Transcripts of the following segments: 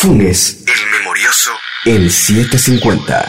Funes, el memorioso, en 750.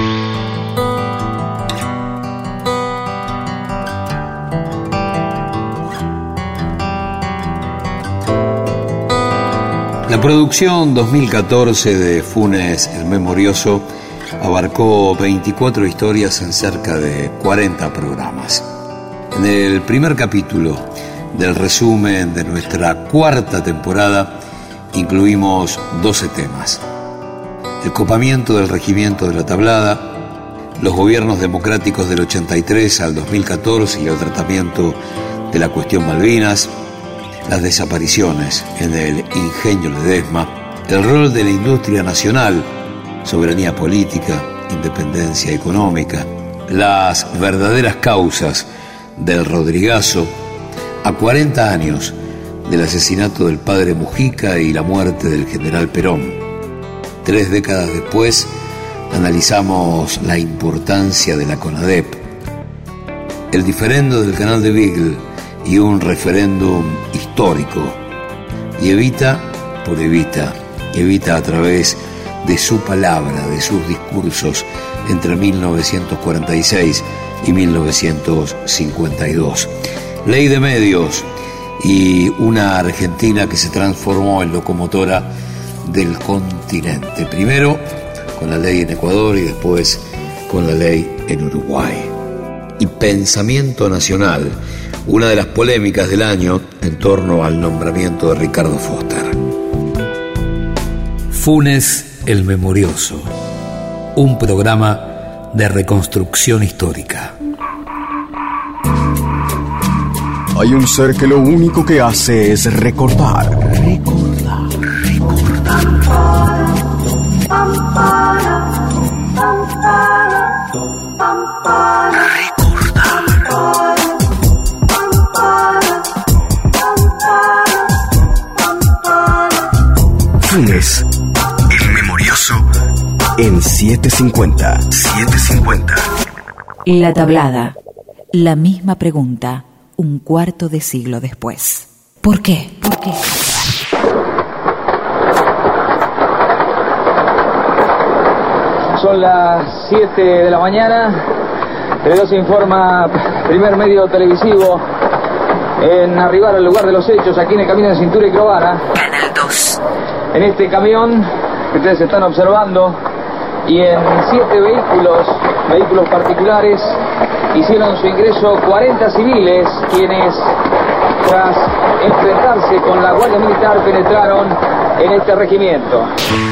La producción 2014 de Funes, el memorioso, abarcó 24 historias en cerca de 40 programas. En el primer capítulo del resumen de nuestra cuarta temporada incluimos 12 temas: el copamiento del regimiento de la Tablada, los gobiernos democráticos del 83 al 2014 y el tratamiento de la cuestión Malvinas, las desapariciones en el Ingenio Ledesma, el rol de la industria nacional, soberanía política, independencia económica, las verdaderas causas del Rodrigazo, a 40 años del asesinato del padre Mujica y la muerte del general Perón. 3 décadas después, analizamos la importancia de la CONADEP, el diferendo del canal de Beagle y un referéndum histórico. Y Evita a través de su palabra, de sus discursos entre 1946 y 1952. Ley de medios y una Argentina que se transformó en locomotora del continente. Primero con la ley en Ecuador y después con la ley en Uruguay. Y pensamiento nacional, una de las polémicas del año en torno al nombramiento de Ricardo Foster. Funes, el memorioso, un programa de reconstrucción histórica. Hay un ser que lo único que hace es recordar. Funes, el memorioso, en 750. La Tablada. La misma pregunta, un cuarto de siglo después. ¿Por qué? Son las 7 de la mañana. Teledos informa, primer medio televisivo en arribar al lugar de los hechos, aquí en el camino de Cintura y Crovara. Canal 2. En este camión que ustedes están observando y en 7 vehículos particulares, hicieron su ingreso 40 civiles, quienes tras enfrentarse con la Guardia Militar penetraron en este regimiento.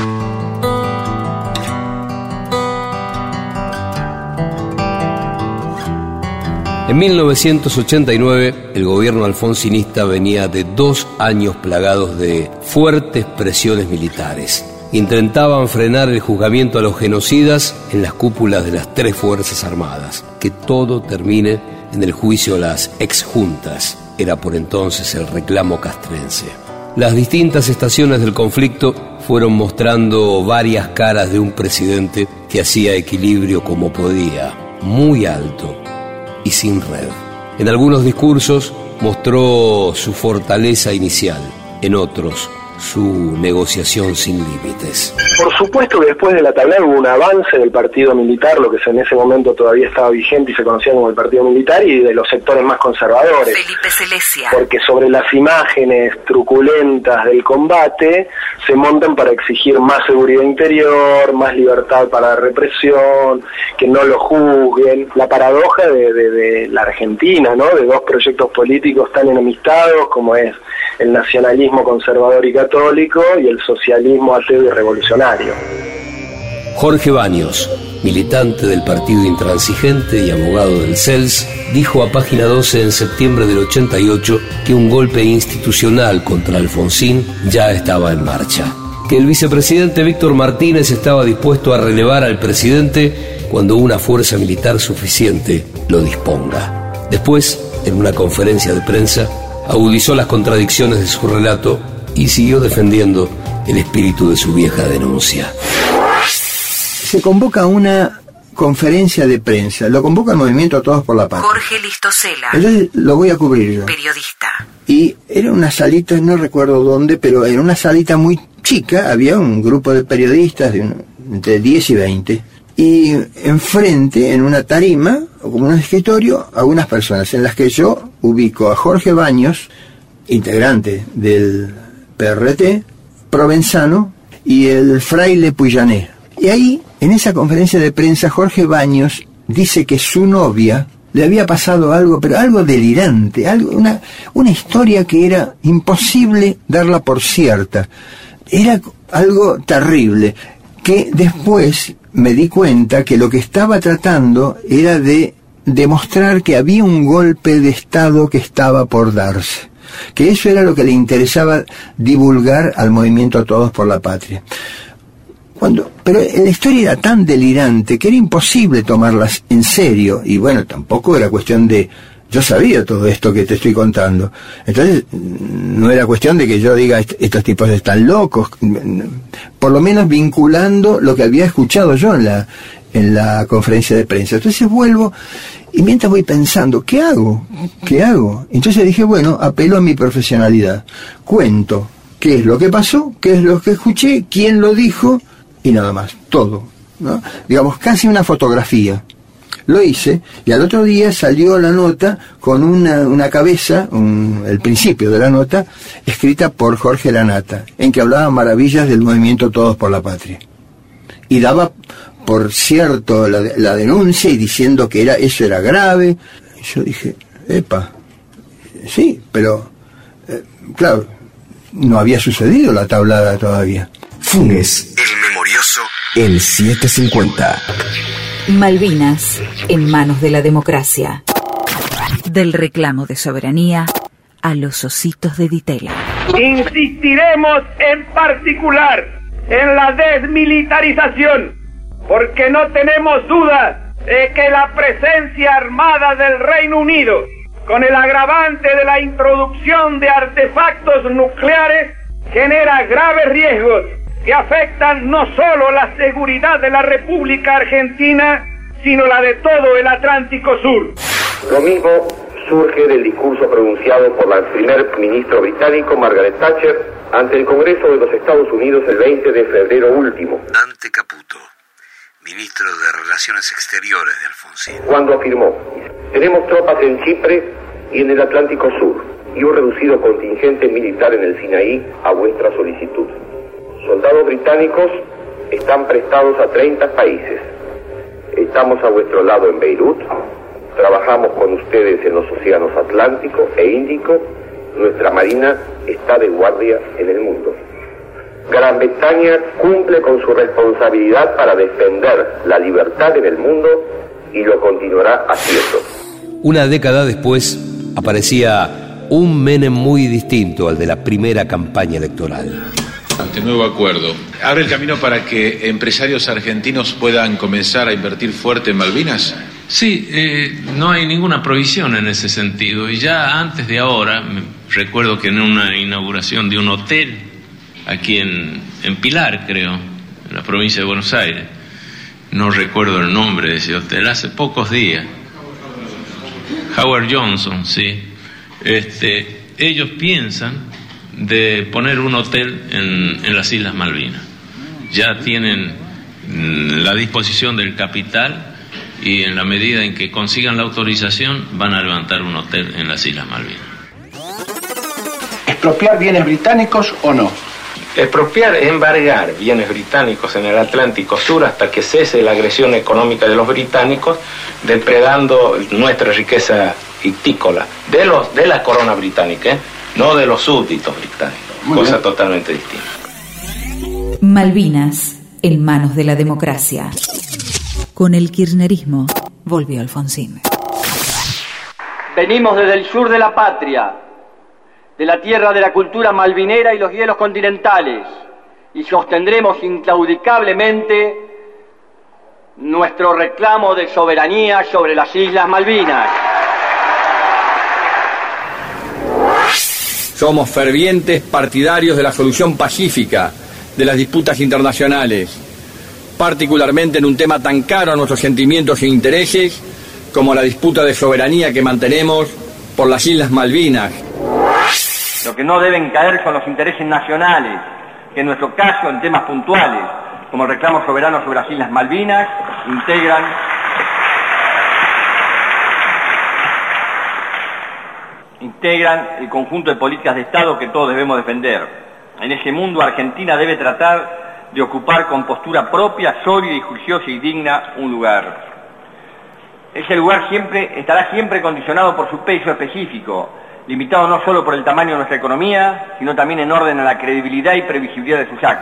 En 1989, el gobierno alfonsinista venía de 2 años plagados de fuertes presiones militares. Intentaban frenar el juzgamiento a los genocidas en las cúpulas de las 3 Fuerzas Armadas. Que todo termine en el juicio a las exjuntas, era por entonces el reclamo castrense. Las distintas estaciones del conflicto fueron mostrando varias caras de un presidente que hacía equilibrio como podía, muy alto y sin red. En algunos discursos mostró su fortaleza inicial, en otros su negociación sin límites. Por supuesto que después de la Tablada hubo un avance del partido militar, lo que en ese momento todavía estaba vigente y se conocía como el partido militar, y de los sectores más conservadores. Felipe Celesia. Porque sobre las imágenes truculentas del combate se montan para exigir más seguridad interior, más libertad para la represión, que no lo juzguen. La paradoja de la Argentina, ¿no? De 2 proyectos políticos tan enemistados como es el nacionalismo conservador y católico y el socialismo ateo y revolucionario. Jorge Baños, militante del Partido Intransigente y abogado del CELS, dijo a Página 12 en septiembre del 88 que un golpe institucional contra Alfonsín ya estaba en marcha, que el vicepresidente Víctor Martínez estaba dispuesto a relevar al presidente cuando una fuerza militar suficiente lo disponga. Después, en una conferencia de prensa, agudizó las contradicciones de su relato y siguió defendiendo el espíritu de su vieja denuncia. Se convoca una conferencia de prensa, lo convoca el Movimiento Todos por la Paz. Jorge Listosela. Entonces lo voy a cubrir yo. Periodista. Y era una salita, no recuerdo dónde, pero era una salita muy chica había un grupo de periodistas entre 10 y 20, y enfrente, en una tarima, o como un escritorio, algunas personas, en las que yo ubico a Jorge Baños, integrante del PRT, provenzano, y el fraile Puyané. Y ahí, en esa conferencia de prensa, Jorge Baños dice que su novia le había pasado algo, pero algo delirante, una historia que era imposible darla por cierta. Era algo terrible, que después me di cuenta que lo que estaba tratando era de demostrar que había un golpe de Estado que estaba por darse, que eso era lo que le interesaba divulgar al movimiento Todos por la Patria. Pero la historia era tan delirante que era imposible tomarlas en serio, y bueno, tampoco era cuestión de... Yo sabía todo esto que te estoy contando, entonces no era cuestión de que yo diga estos tipos están locos, por lo menos vinculando lo que había escuchado yo en la conferencia de prensa. Entonces vuelvo, y mientras voy pensando, ¿qué hago? Entonces dije, bueno, apelo a mi profesionalidad, cuento qué es lo que pasó, qué es lo que escuché, quién lo dijo, y nada más, todo, ¿no? Digamos, casi una fotografía. Lo hice, y al otro día salió la nota con una cabeza, el principio de la nota, escrita por Jorge Lanata, en que hablaba maravillas del movimiento Todos por la Patria. Y daba, por cierto, la denuncia, y diciendo que eso era grave. Y yo dije, epa, sí, pero, claro, no había sucedido la tablada todavía. Funes, el memorioso, el 750. Malvinas, en manos de la democracia. Del reclamo de soberanía a los ositos de Ditela. Insistiremos en particular en la desmilitarización, porque no tenemos duda de que la presencia armada del Reino Unido, con el agravante de la introducción de artefactos nucleares, genera graves riesgos que afectan no solo la seguridad de la República Argentina, sino la de todo el Atlántico Sur. Lo mismo surge del discurso pronunciado por la primer ministro británico Margaret Thatcher ante el Congreso de los Estados Unidos el 20 de febrero último. Dante Caputo, ministro de Relaciones Exteriores de Alfonsín. Cuando afirmó, tenemos tropas en Chipre y en el Atlántico Sur, y un reducido contingente militar en el Sinaí a vuestra solicitud. Soldados británicos están prestados a 30 países. Estamos a vuestro lado en Beirut, trabajamos con ustedes en los océanos Atlántico e Índico, nuestra marina está de guardia en el mundo. Gran Bretaña cumple con su responsabilidad para defender la libertad en el mundo y lo continuará haciendo. Una década después aparecía un Menem muy distinto al de la primera campaña electoral. Este nuevo acuerdo abre el camino para que empresarios argentinos puedan comenzar a invertir fuerte en Malvinas. Sí, no hay ninguna prohibición en ese sentido, y ya antes de ahora, recuerdo que en una inauguración de un hotel aquí en Pilar, creo, en la provincia de Buenos Aires, no recuerdo el nombre de ese hotel, hace pocos días, Howard Johnson, sí, ellos piensan de poner un hotel en las Islas Malvinas. Ya tienen la disposición del capital, y en la medida en que consigan la autorización van a levantar un hotel en las Islas Malvinas. ¿Expropiar bienes británicos o no? Expropiar es embargar bienes británicos en el Atlántico Sur hasta que cese la agresión económica de los británicos, depredando nuestra riqueza ictícola de la corona británica, no de los súbditos británicos, cosa totalmente distinta. Malvinas, en manos de la democracia. Con el kirchnerismo volvió Alfonsín. Venimos desde el sur de la patria, de la tierra de la cultura malvinera y los hielos continentales, y sostendremos inclaudicablemente nuestro reclamo de soberanía sobre las Islas Malvinas. Somos fervientes partidarios de la solución pacífica de las disputas internacionales, particularmente en un tema tan caro a nuestros sentimientos e intereses como la disputa de soberanía que mantenemos por las Islas Malvinas. Lo que no deben caer son los intereses nacionales, que en nuestro caso, en temas puntuales, como el reclamo soberano sobre las Islas Malvinas, integran el conjunto de políticas de Estado que todos debemos defender. En ese mundo, Argentina debe tratar de ocupar con postura propia, sólida y juiciosa y digna un lugar. Ese lugar estará siempre condicionado por su peso específico, limitado no solo por el tamaño de nuestra economía, sino también en orden a la credibilidad y previsibilidad de sus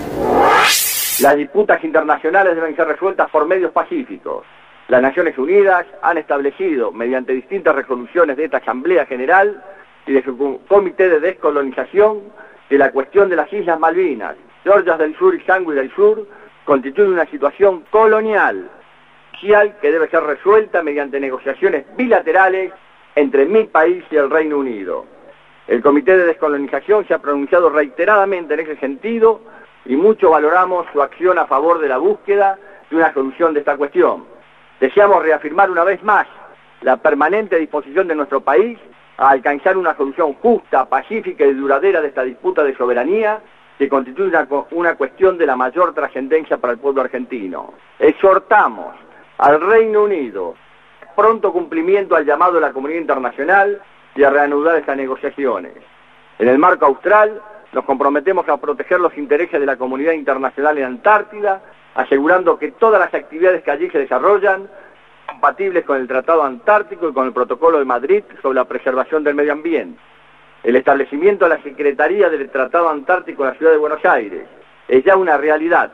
actos. Las disputas internacionales deben ser resueltas por medios pacíficos. Las Naciones Unidas han establecido, mediante distintas resoluciones de esta Asamblea General y de su Comité de Descolonización, que la cuestión de las Islas Malvinas, Georgias del Sur y Sandwich del Sur, constituye una situación colonial que debe ser resuelta mediante negociaciones bilaterales entre mi país y el Reino Unido. El Comité de Descolonización se ha pronunciado reiteradamente en ese sentido y mucho valoramos su acción a favor de la búsqueda de una solución de esta cuestión. Deseamos reafirmar una vez más la permanente disposición de nuestro país a alcanzar una solución justa, pacífica y duradera de esta disputa de soberanía que constituye una cuestión de la mayor trascendencia para el pueblo argentino. Exhortamos al Reino Unido pronto cumplimiento al llamado de la comunidad internacional y a reanudar estas negociaciones. En el marco austral, nos comprometemos a proteger los intereses de la comunidad internacional en Antártida, asegurando que todas las actividades que allí se desarrollan son compatibles con el Tratado Antártico y con el Protocolo de Madrid sobre la preservación del medio ambiente. El establecimiento de la Secretaría del Tratado Antártico en la ciudad de Buenos Aires es ya una realidad.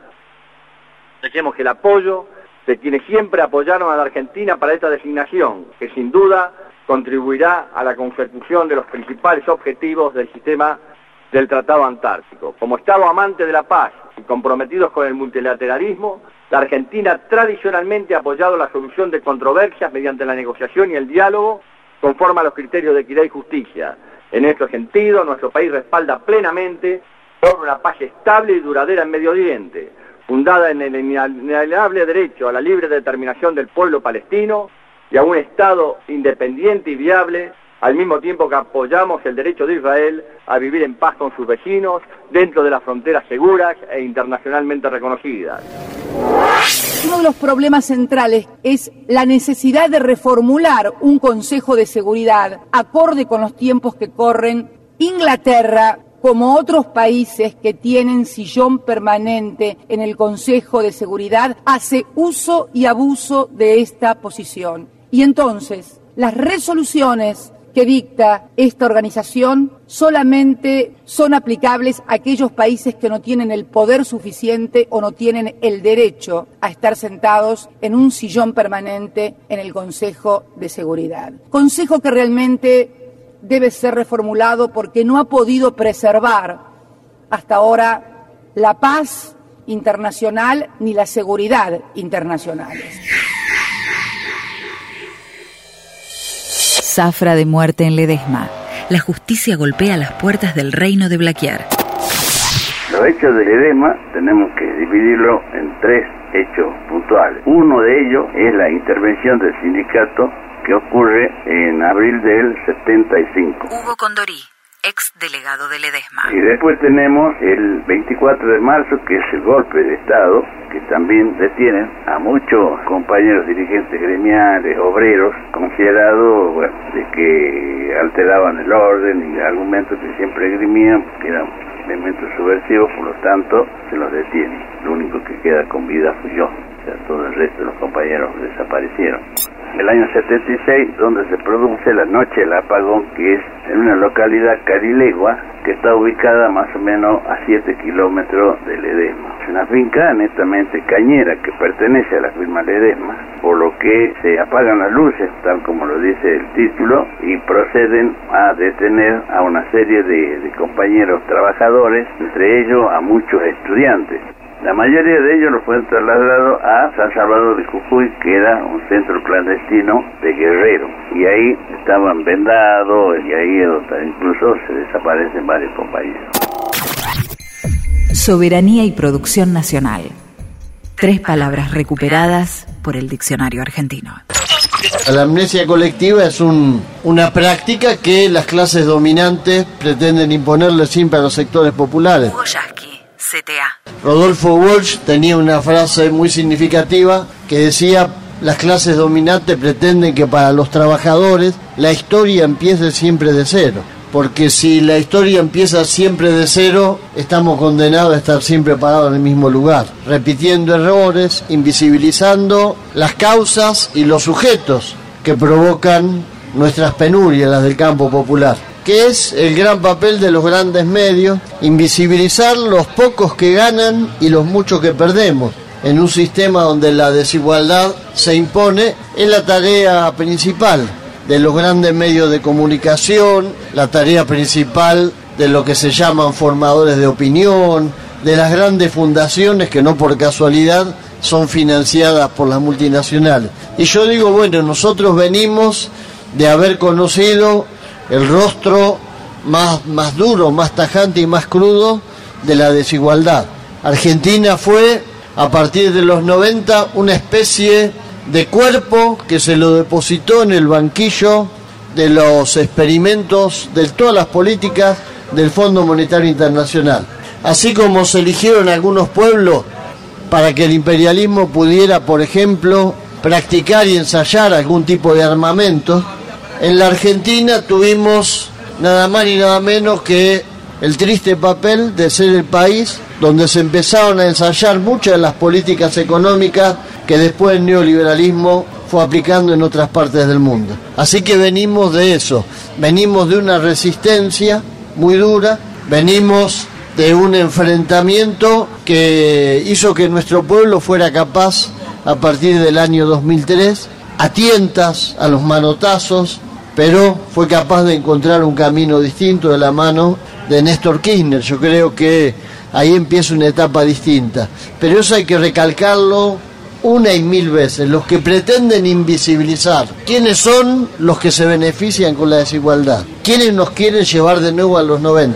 Dejemos que el apoyo de quienes siempre apoyaron a la Argentina para esta designación, que sin duda contribuirá a la consecución de los principales objetivos del sistema del Tratado Antártico. Como Estado amante de la paz y comprometidos con el multilateralismo, la Argentina tradicionalmente ha apoyado la solución de controversias mediante la negociación y el diálogo conforme a los criterios de equidad y justicia. En este sentido, nuestro país respalda plenamente por una paz estable y duradera en Medio Oriente, fundada en el inalienable derecho a la libre determinación del pueblo palestino y a un Estado independiente y viable, al mismo tiempo que apoyamos el derecho de Israel a vivir en paz con sus vecinos dentro de las fronteras seguras e internacionalmente reconocidas. Uno de los problemas centrales es la necesidad de reformular un Consejo de Seguridad acorde con los tiempos que corren. Inglaterra, como otros países que tienen sillón permanente en el Consejo de Seguridad, hace uso y abuso de esta posición. Y entonces, las resoluciones que dicta esta organización solamente son aplicables a aquellos países que no tienen el poder suficiente o no tienen el derecho a estar sentados en un sillón permanente en el Consejo de Seguridad. Consejo que realmente debe ser reformulado porque no ha podido preservar hasta ahora la paz internacional ni la seguridad internacionales. Zafra de muerte en Ledesma. La justicia golpea las puertas del reino de Blaquier. Los hechos de Ledesma tenemos que dividirlo en tres hechos puntuales. Uno de ellos es la intervención del sindicato que ocurre en abril del 75. Hugo Condorí, ex delegado de Ledesma. Y después tenemos el 24 de marzo, que es el golpe de Estado, que también detienen a muchos compañeros dirigentes gremiales, obreros, considerados, bueno, de que alteraban el orden y argumentos que siempre esgrimían, que eran elementos subversivos, por lo tanto se los detiene. Lo único que queda con vida fui yo, o sea, todo el resto de los compañeros desaparecieron. El año 76, donde se produce la noche del apagón, que es en una localidad carilegua que está ubicada más o menos a 7 kilómetros de Ledesma. Es una finca netamente cañera que pertenece a la firma Ledesma, por lo que se apagan las luces, tal como lo dice el título, y proceden a detener a una serie de compañeros trabajadores, entre ellos a muchos estudiantes. La mayoría de ellos los fueron trasladados a San Salvador de Jujuy, que era un centro clandestino de Guerrero. Y ahí estaban vendados, y ahí incluso se desaparecen varios compañeros. Soberanía y producción nacional. 3 palabras recuperadas por el diccionario argentino. La amnesia colectiva es una práctica que las clases dominantes pretenden imponerle siempre a los sectores populares. Hugo Yasky, CTA. Rodolfo Walsh tenía una frase muy significativa que decía: las clases dominantes pretenden que para los trabajadores la historia empiece siempre de cero. Porque si la historia empieza siempre de cero, estamos condenados a estar siempre parados en el mismo lugar, repitiendo errores, invisibilizando las causas y los sujetos que provocan nuestras penurias, las del campo popular. Que es el gran papel de los grandes medios, invisibilizar los pocos que ganan y los muchos que perdemos. En un sistema donde la desigualdad se impone, es la tarea principal de los grandes medios de comunicación, la tarea principal de lo que se llaman formadores de opinión, de las grandes fundaciones que no por casualidad son financiadas por las multinacionales. Y yo digo, bueno, nosotros venimos de haber conocido el rostro más duro, más tajante y más crudo de la desigualdad. Argentina fue, a partir de los 90, una especie de cuerpo que se lo depositó en el banquillo de los experimentos de todas las políticas del Fondo Monetario Internacional. Así como se eligieron algunos pueblos para que el imperialismo pudiera, por ejemplo, practicar y ensayar algún tipo de armamento, en la Argentina tuvimos nada más ni nada menos que el triste papel de ser el país donde se empezaron a ensayar muchas de las políticas económicas que después el neoliberalismo fue aplicando en otras partes del mundo. Así que venimos de eso, venimos de una resistencia muy dura, venimos de un enfrentamiento que hizo que nuestro pueblo fuera capaz, a partir del año 2003, a tientas, a los manotazos, pero fue capaz de encontrar un camino distinto de la mano de Néstor Kirchner. Yo creo que ahí empieza una etapa distinta, pero eso hay que recalcarlo una y mil veces. Los que pretenden invisibilizar quiénes son los que se benefician con la desigualdad, quiénes nos quieren llevar de nuevo a los 90.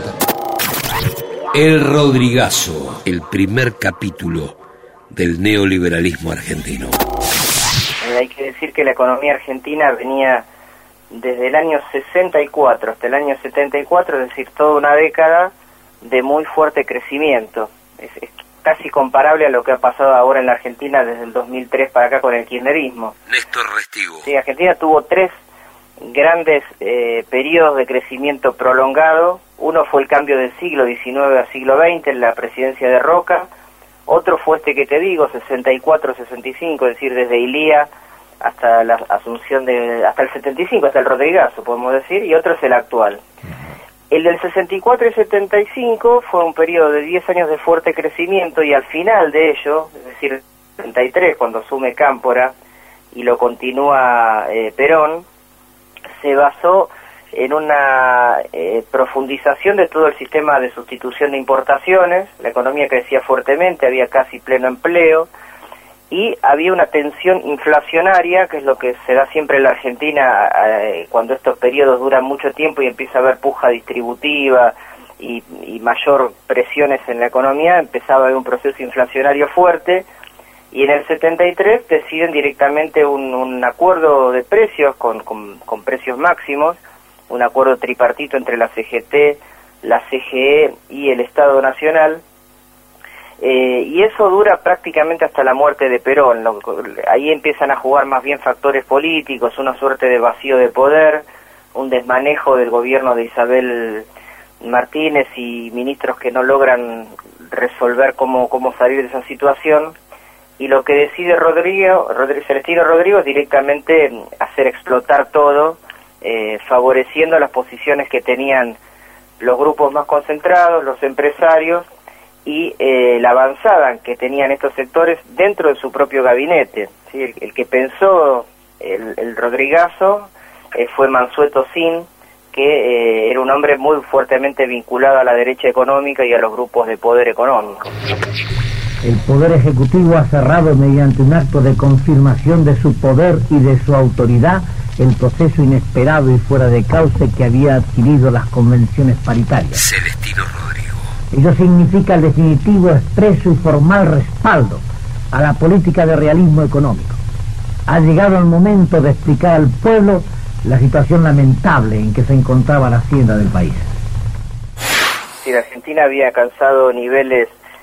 El Rodrigazo, el primer capítulo del neoliberalismo argentino. Hay que decir que la economía argentina venía desde el año 64 hasta el año 74, es decir, toda una década de muy fuerte crecimiento. Es casi comparable a lo que ha pasado ahora en la Argentina desde el 2003 para acá con el kirchnerismo. Néstor Restivo. Sí, Argentina tuvo tres grandes periodos de crecimiento prolongado. Uno fue el cambio del siglo XIX a siglo XX en la presidencia de Roca. Otro fue este que te digo, 64-65, es decir, desde Ilía hasta la asunción hasta el 75, hasta el Rodrigazo, podemos decir, y otro es el actual. El del 64 y 75 fue un periodo de 10 años de fuerte crecimiento, y al final de ello, es decir, 73, cuando asume Cámpora y lo continúa Perón, se basó en una profundización de todo el sistema de sustitución de importaciones. La economía crecía fuertemente, había casi pleno empleo, y había una tensión inflacionaria, que es lo que se da siempre en la Argentina cuando estos periodos duran mucho tiempo y empieza a haber puja distributiva y mayor presiones en la economía. Empezaba a haber un proceso inflacionario fuerte, y en el 73 deciden directamente un acuerdo de precios con precios máximos, un acuerdo tripartito entre la CGT, la CGE y el Estado Nacional. Y eso dura prácticamente hasta la muerte de Perón. Ahí empiezan a jugar más bien factores políticos, una suerte de vacío de poder, un desmanejo del gobierno de Isabel Martínez y ministros que no logran resolver cómo salir de esa situación. Y lo que decide Celestino Rodrigo es directamente hacer explotar todo, favoreciendo las posiciones que tenían los grupos más concentrados, los empresarios, y la avanzada que tenían estos sectores dentro de su propio gabinete. ¿Sí? El que pensó el Rodrigazo fue Mansueto Sin, que era un hombre muy fuertemente vinculado a la derecha económica y a los grupos de poder económico. El Poder Ejecutivo ha cerrado mediante un acto de confirmación de su poder y de su autoridad el proceso inesperado y fuera de cauce que había adquirido las convenciones paritarias. Celestino Rodrigo. Ello significa el definitivo, expreso y formal respaldo a la política de realismo económico. Ha llegado el momento de explicar al pueblo la situación lamentable en que se encontraba la hacienda del país. Sí, la Argentina había alcanzado niveles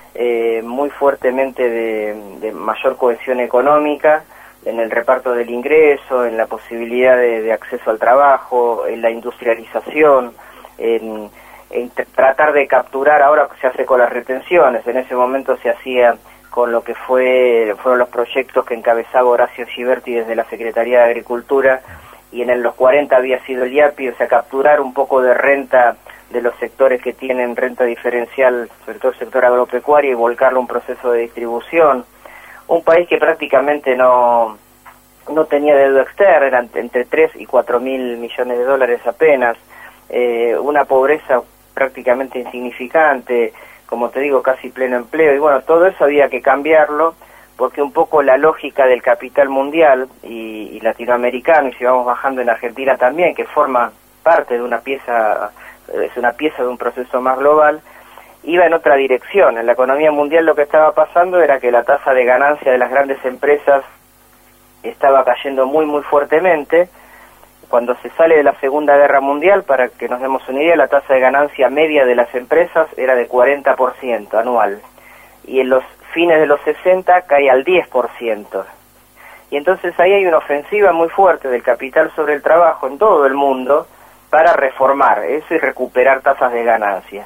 muy fuertemente de mayor cohesión económica, en el reparto del ingreso, en la posibilidad de acceso al trabajo, en la industrialización, en tratar de capturar. Ahora se hace con las retenciones, en ese momento se hacía con lo que fueron los proyectos que encabezaba Horacio Giberti desde la Secretaría de Agricultura, y en los 40 había sido el IAPI, o sea, capturar un poco de renta de los sectores que tienen renta diferencial, sobre todo el sector agropecuario, y volcarlo a un proceso de distribución. Un país que prácticamente no tenía deuda externa, eran entre 3 y 4 mil millones de dólares apenas, una pobreza prácticamente insignificante, como te digo, casi pleno empleo, y bueno, todo eso había que cambiarlo, porque un poco la lógica del capital mundial y latinoamericano, y si vamos bajando en Argentina también, que forma parte de una pieza, es una pieza de un proceso más global, iba en otra dirección. En la economía mundial lo que estaba pasando era que la tasa de ganancia de las grandes empresas estaba cayendo muy muy fuertemente. Cuando se sale de la Segunda Guerra Mundial, para que nos demos una idea, la tasa de ganancia media de las empresas era de 40% anual, y en los fines de los 60 cae al 10%. Y entonces ahí hay una ofensiva muy fuerte del capital sobre el trabajo en todo el mundo para reformar eso y recuperar tasas de ganancia.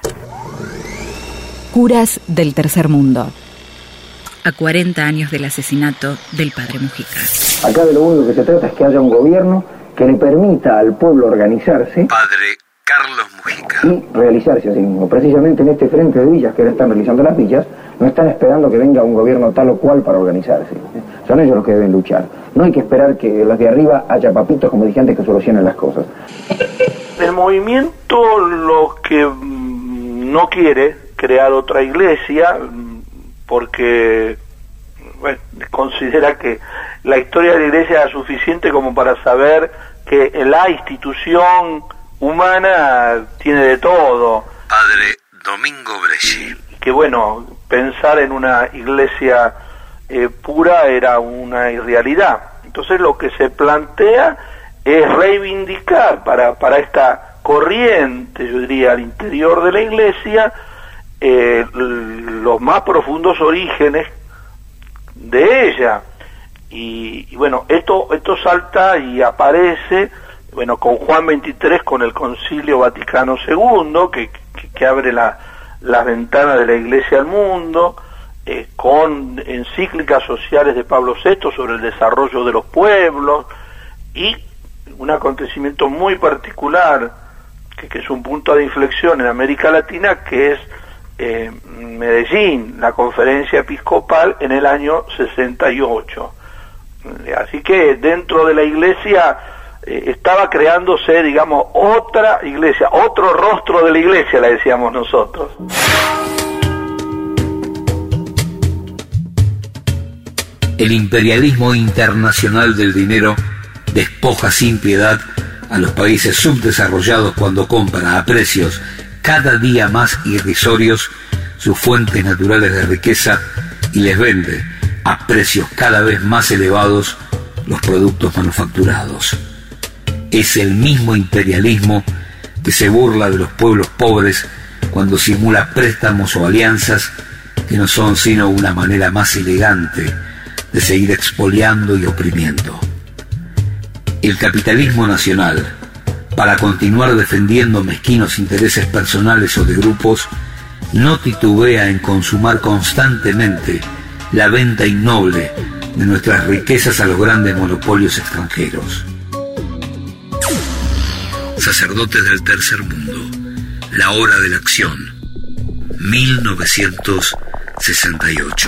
Curas del tercer mundo. A 40 años del asesinato del padre Mujica. Acá de lo único que se trata es que haya un gobierno que le permita al pueblo organizarse. Padre Carlos Mujica. Y realizarse a sí mismo. Precisamente en este frente de villas que ahora están realizando las villas, no están esperando que venga un gobierno tal o cual para organizarse. Son ellos los que deben luchar. No hay que esperar que los de arriba haya papitos, como dije antes, que solucionen las cosas. El movimiento lo que no quiere crear otra iglesia, porque considera que la historia de la iglesia es suficiente como para saber que la institución humana tiene de todo. Padre Domingo Bresci. Que bueno, pensar en una iglesia pura era una irrealidad. Entonces lo que se plantea es reivindicar para esta corriente, yo diría, al interior de la iglesia, los más profundos orígenes de ella. Y bueno, esto salta y aparece, bueno, con Juan XXIII, con el Concilio Vaticano II, que abre las ventanas de la iglesia al mundo, con encíclicas sociales de Pablo VI sobre el desarrollo de los pueblos, y un acontecimiento muy particular, que es un punto de inflexión en América Latina, que es Medellín, la conferencia episcopal en el año 68. Así que dentro de la iglesia estaba creándose, digamos, otra iglesia, otro rostro de la iglesia, la decíamos nosotros. El imperialismo internacional del dinero despoja sin piedad a los países subdesarrollados cuando compra a precios cada día más irrisorios sus fuentes naturales de riqueza y les vende a precios cada vez más elevados los productos manufacturados. Es el mismo imperialismo que se burla de los pueblos pobres cuando simula préstamos o alianzas que no son sino una manera más elegante de seguir expoliando y oprimiendo. El capitalismo nacional, para continuar defendiendo mezquinos intereses personales o de grupos, no titubea en consumar constantemente la venta innoble de nuestras riquezas a los grandes monopolios extranjeros. Sacerdotes del tercer mundo, la hora de la acción, 1968.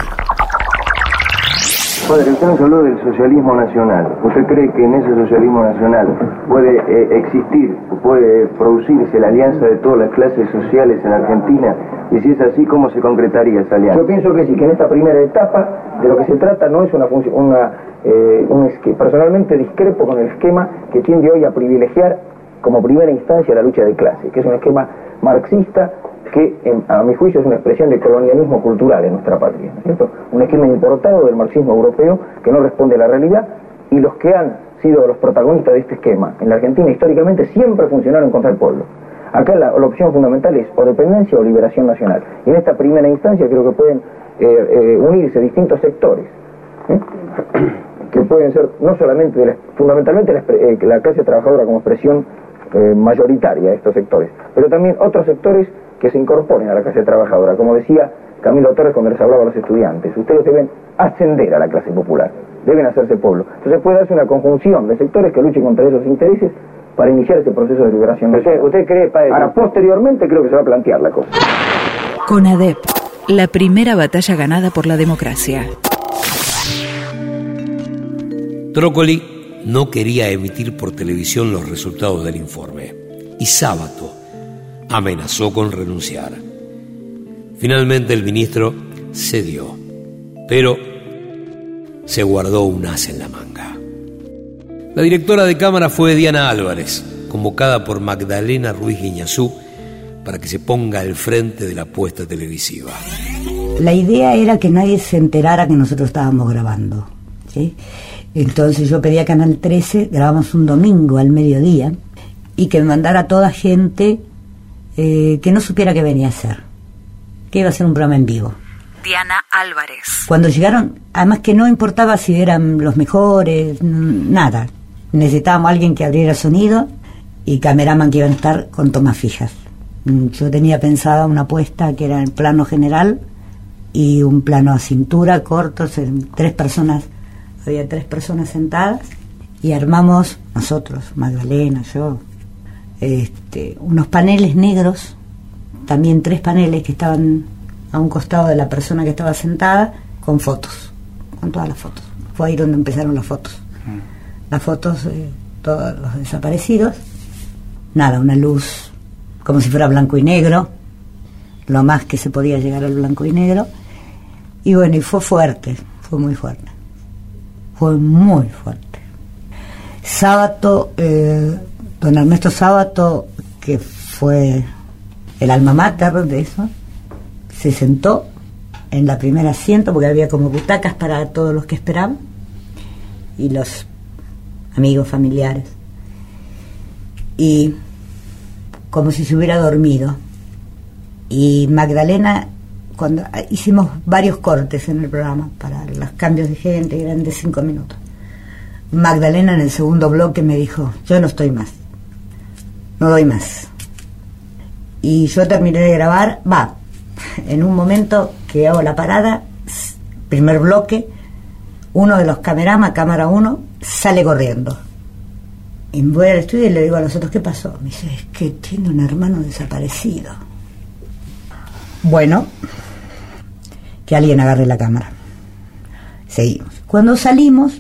Padre, usted nos habló del socialismo nacional. ¿Usted cree que en ese socialismo nacional puede existir, puede producirse la alianza de todas las clases sociales en Argentina? Y si es así, ¿cómo se concretaría esa alianza? Yo pienso que sí, que en esta primera etapa de lo que se trata no es personalmente discrepo con el esquema que tiende hoy a privilegiar como primera instancia la lucha de clase, que es un esquema marxista que, a mi juicio, es una expresión de colonialismo cultural en nuestra patria, ¿no es cierto? Un esquema importado del marxismo europeo que no responde a la realidad, y los que han sido los protagonistas de este esquema en la Argentina históricamente siempre funcionaron contra el pueblo. Acá la opción fundamental es o dependencia o liberación nacional. Y en esta primera instancia creo que pueden unirse distintos sectores, que pueden ser no solamente, fundamentalmente la clase trabajadora como expresión mayoritaria de estos sectores, pero también otros sectores que se incorporen a la clase trabajadora. Como decía Camilo Torres cuando les hablaba a los estudiantes, ustedes deben ascender a la clase popular, deben hacerse pueblo. Entonces puede darse una conjunción de sectores que luchen contra esos intereses para iniciar ese proceso de liberación. ¿Usted cree, padre? Ahora, posteriormente creo que se va a plantear la cosa. CONADEP, la primera batalla ganada por la democracia. Trócoli no quería emitir por televisión los resultados del informe y Sábato amenazó con renunciar. Finalmente el ministro cedió, pero se guardó un as en la manga. La directora de cámara fue Diana Álvarez, convocada por Magdalena Ruiz Guiñazú para que se ponga al frente de la puesta televisiva. La idea era que nadie se enterara que nosotros estábamos grabando, ¿sí? Entonces yo pedí a Canal 13, grabamos un domingo al mediodía, y que me mandara a toda gente que no supiera qué venía a hacer, que iba a ser un programa en vivo. Diana Álvarez. Cuando llegaron, además que no importaba si eran los mejores, nada. Necesitábamos a alguien que abriera sonido y cameraman que iban a estar con tomas fijas. Yo tenía pensada una puesta que era el plano general y un plano a cintura corto, había 3 personas sentadas y armamos nosotros, Magdalena, yo, unos paneles negros, también 3 paneles que estaban a un costado de la persona que estaba sentada, con fotos, con todas las fotos. Fue ahí donde empezaron las fotos. Las fotos de todos los desaparecidos. Nada, una luz como si fuera blanco y negro, lo más que se podía llegar al blanco y negro. Y bueno, y fue fuerte, fue muy fuerte. Fue muy fuerte. Sábato, don Ernesto Sábato, que fue el alma mater de eso, se sentó en la primera asiento porque había como butacas para todos los que esperaban y los amigos familiares, y como si se hubiera dormido. Y Magdalena, cuando hicimos varios cortes en el programa para los cambios de gente, eran de 5 minutos, Magdalena en el segundo bloque me dijo: yo no estoy más, no doy más. Y yo terminé de grabar, en un momento que hago la parada, primer bloque, uno de los cameramas, cámara 1, sale corriendo. Y voy al estudio y le digo a los otros: ¿qué pasó? Me dice: es que tiene un hermano desaparecido. Bueno, que alguien agarre la cámara. Seguimos. Cuando salimos,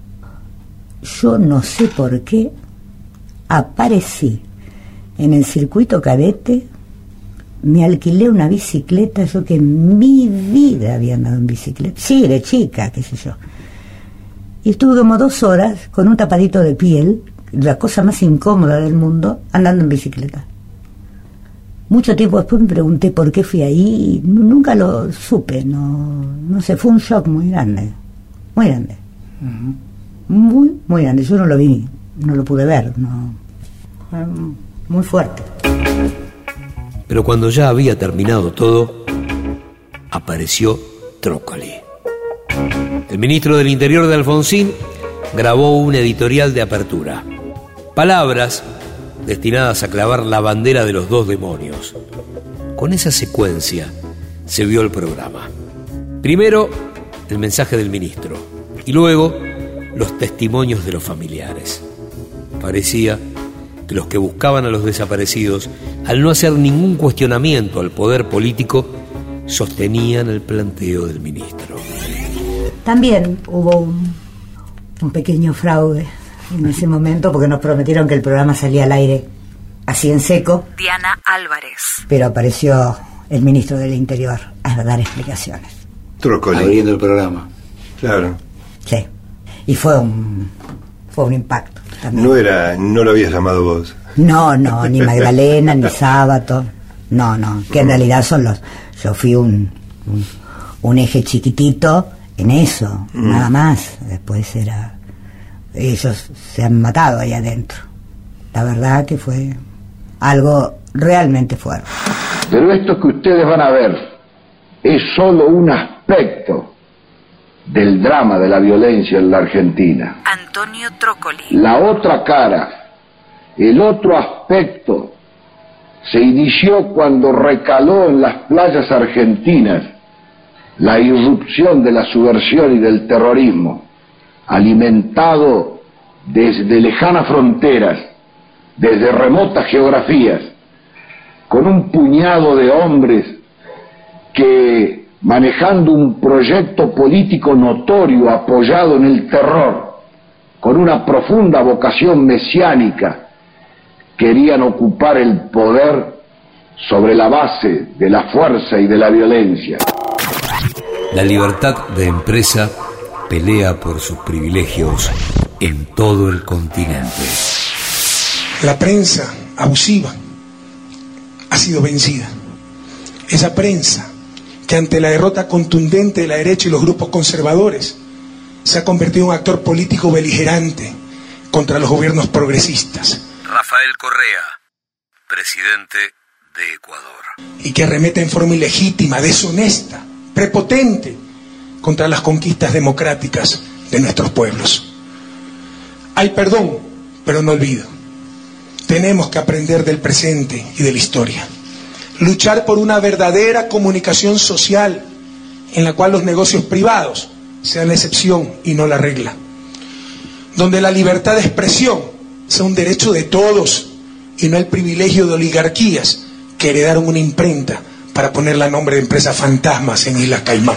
yo no sé por qué aparecí en el circuito cadete. Me alquilé una bicicleta, yo que en mi vida había andado en bicicleta, sí, de chica, qué sé yo, y estuve como 2 horas con un tapadito de piel, la cosa más incómoda del mundo, andando en bicicleta. Mucho tiempo después me pregunté por qué fui ahí, nunca lo supe, no sé, fue un shock muy grande, muy grande. Muy, muy grande. Yo no lo vi, no lo pude ver, fue muy fuerte. Pero cuando ya había terminado todo, apareció Trócoli. El ministro del Interior de Alfonsín grabó un editorial de apertura. Palabras destinadas a clavar la bandera de los 2 demonios. Con esa secuencia se vio el programa. Primero, el mensaje del ministro, y luego los testimonios de los familiares. Parecía que los que buscaban a los desaparecidos, al no hacer ningún cuestionamiento al poder político, sostenían el planteo del ministro. También hubo un pequeño fraude en ese momento, porque nos prometieron que el programa salía al aire así en seco. Diana Álvarez. Pero apareció el ministro del Interior a dar explicaciones. Trócoli. Abriendo el programa. Claro. Sí. Y fue un impacto también. No lo habías llamado vos. No, ni Magdalena, ni Sábato. No, que en realidad yo fui un eje chiquitito en eso, nada más. Después ellos se han matado ahí adentro. La verdad que fue algo realmente fuerte. Pero esto que ustedes van a ver es solo un aspecto del drama de la violencia en la Argentina. Antonio Trócoli. La otra cara, el otro aspecto, se inició cuando recaló en las playas argentinas la irrupción de la subversión y del terrorismo, alimentado desde lejanas fronteras, desde remotas geografías, con un puñado de hombres que, manejando un proyecto político notorio apoyado en el terror, con una profunda vocación mesiánica, querían ocupar el poder sobre la base de la fuerza y de la violencia. La libertad de empresa pelea por sus privilegios en todo el continente. La prensa abusiva ha sido vencida. Esa prensa que ante la derrota contundente de la derecha y los grupos conservadores se ha convertido en un actor político beligerante contra los gobiernos progresistas. Rafael Correa, presidente de Ecuador. Y que arremete en forma ilegítima, deshonesta, prepotente contra las conquistas democráticas de nuestros pueblos. Hay perdón, pero no olvido. Tenemos que aprender del presente y de la historia. Luchar por una verdadera comunicación social en la cual los negocios privados sean la excepción y no la regla. Donde la libertad de expresión sea un derecho de todos y no el privilegio de oligarquías que heredaron una imprenta para ponerle a nombre de empresas fantasmas en Isla Caimán.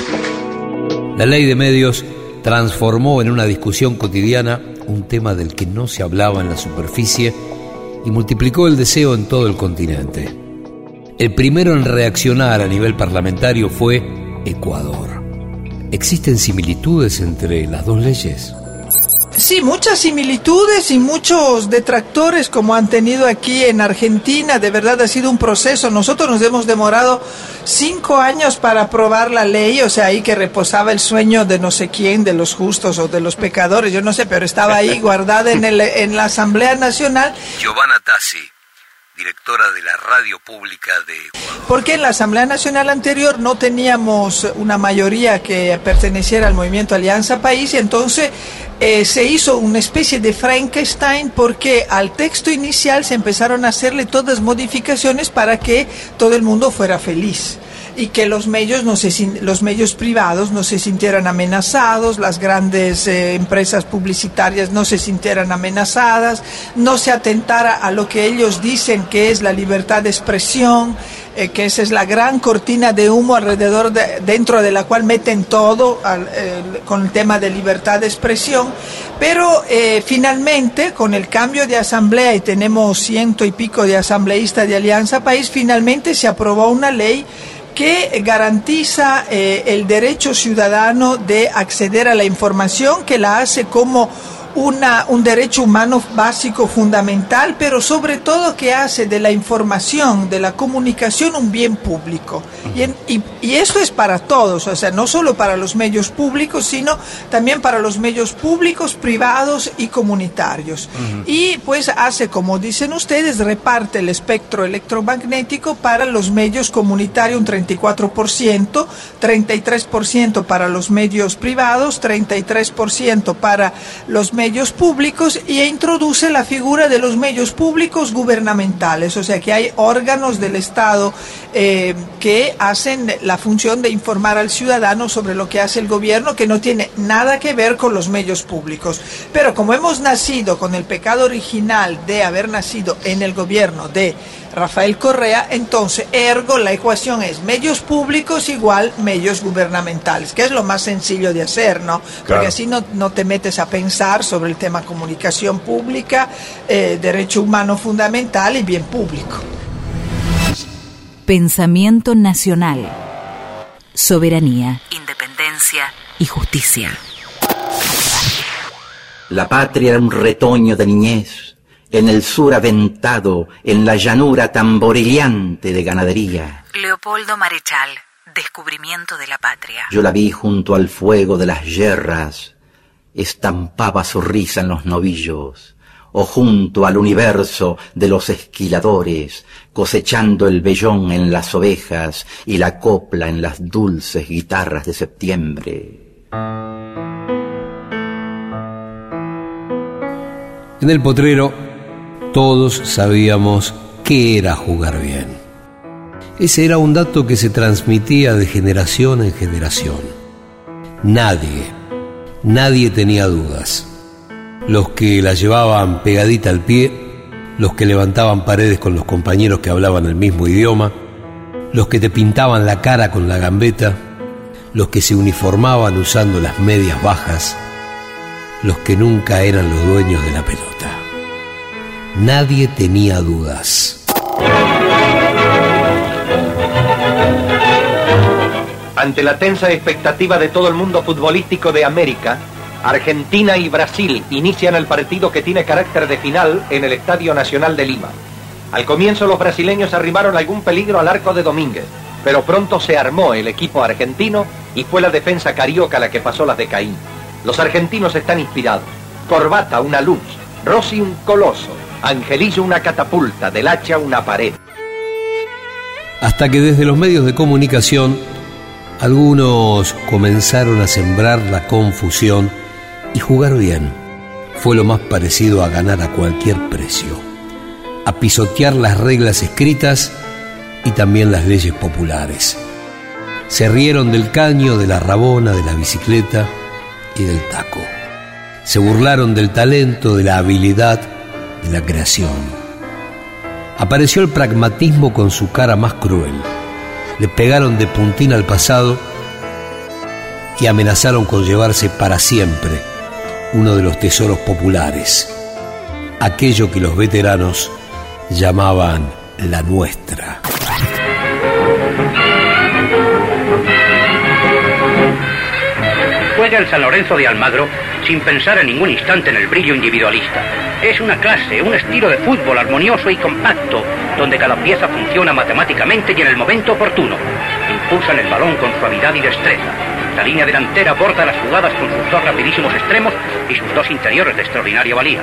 La ley de medios transformó en una discusión cotidiana un tema del que no se hablaba en la superficie y multiplicó el deseo en todo el continente. El primero en reaccionar a nivel parlamentario fue Ecuador. ¿Existen similitudes entre las dos leyes? Sí, muchas similitudes y muchos detractores como han tenido aquí en Argentina. De verdad ha sido un proceso. Nosotros nos hemos demorado 5 años para aprobar la ley, o sea, ahí que reposaba el sueño de no sé quién, de los justos o de los pecadores, yo no sé, pero estaba ahí guardada en la Asamblea Nacional. Giovanna Tassi, directora de la Radio Pública de Ecuador. Porque en la Asamblea Nacional anterior no teníamos una mayoría que perteneciera al movimiento Alianza País, y entonces se hizo una especie de Frankenstein, porque al texto inicial se empezaron a hacerle todas modificaciones para que todo el mundo fuera feliz y que los medios privados no se sintieran amenazados, las grandes empresas publicitarias no se sintieran amenazadas, no se atentara a lo que ellos dicen que es la libertad de expresión, que esa es la gran cortina de humo dentro de la cual meten todo con el tema de libertad de expresión. Pero finalmente, con el cambio de asamblea, y tenemos 100 y pico de asambleístas de Alianza País, finalmente se aprobó una ley que garantiza el derecho ciudadano de acceder a la información, que la hace como un derecho humano básico fundamental, pero sobre todo que hace de la información, de la comunicación, un bien público. Y eso es para todos, o sea, no solo para los medios públicos, sino también para los medios públicos, privados y comunitarios. Y pues hace, como dicen ustedes, reparte el espectro electromagnético para los medios comunitarios un 34%, 33% para los medios privados, 33% para los medios públicos, y introduce la figura de los medios públicos gubernamentales, o sea que hay órganos del Estado que hacen la función de informar al ciudadano sobre lo que hace el gobierno, que no tiene nada que ver con los medios públicos. Pero como hemos nacido con el pecado original de haber nacido en el gobierno de Rafael Correa, entonces, ergo, la ecuación es medios públicos igual medios gubernamentales, que es lo más sencillo de hacer, ¿no? Claro. Porque así no te metes a pensar sobre el tema comunicación pública, derecho humano fundamental y bien público. Pensamiento nacional, soberanía, independencia y justicia. La patria era un retoño de niñez, en el sur aventado, en la llanura tamborilleante de ganadería. Leopoldo Marechal, Descubrimiento de la Patria. Yo la vi junto al fuego de las yerras, estampaba su risa en los novillos, o junto al universo de los esquiladores, cosechando el vellón en las ovejas y la copla en las dulces guitarras de septiembre. En el potrero todos sabíamos qué era jugar bien. Ese era un dato que se transmitía de generación en generación. Nadie tenía dudas. Los que la llevaban pegadita al pie, los que levantaban paredes con los compañeros que hablaban el mismo idioma, los que te pintaban la cara con la gambeta, los que se uniformaban usando las medias bajas, los que nunca eran los dueños de la pelota. Nadie tenía dudas. Ante la tensa expectativa de todo el mundo futbolístico de América, Argentina y Brasil inician el partido que tiene carácter de final en el Estadio Nacional de Lima. Al comienzo los brasileños arrimaron algún peligro al arco de Domínguez, pero pronto se armó el equipo argentino y fue la defensa carioca la que pasó las de Caín. Los argentinos están inspirados. Corbata una luz, Rossi un coloso, Angelillo una catapulta, Del Hacha una pared. Hasta que desde los medios de comunicación algunos comenzaron a sembrar la confusión y jugar bien fue lo más parecido a ganar a cualquier precio, a pisotear las reglas escritas y también las leyes populares. Se rieron del caño, de la rabona, de la bicicleta y del taco. Se burlaron del talento, de la habilidad, de la creación. Apareció el pragmatismo con su cara más cruel. Le pegaron de puntín al pasado y amenazaron con llevarse para siempre uno de los tesoros populares, aquello que los veteranos llamaban la nuestra. Juega el San Lorenzo de Almagro sin pensar en ningún instante en el brillo individualista. Es una clase, un estilo de fútbol armonioso y compacto, donde cada pieza funciona matemáticamente y en el momento oportuno. Impulsan el balón con suavidad y destreza. La línea delantera aborda las jugadas con sus dos rapidísimos extremos y sus dos interiores de extraordinaria valía.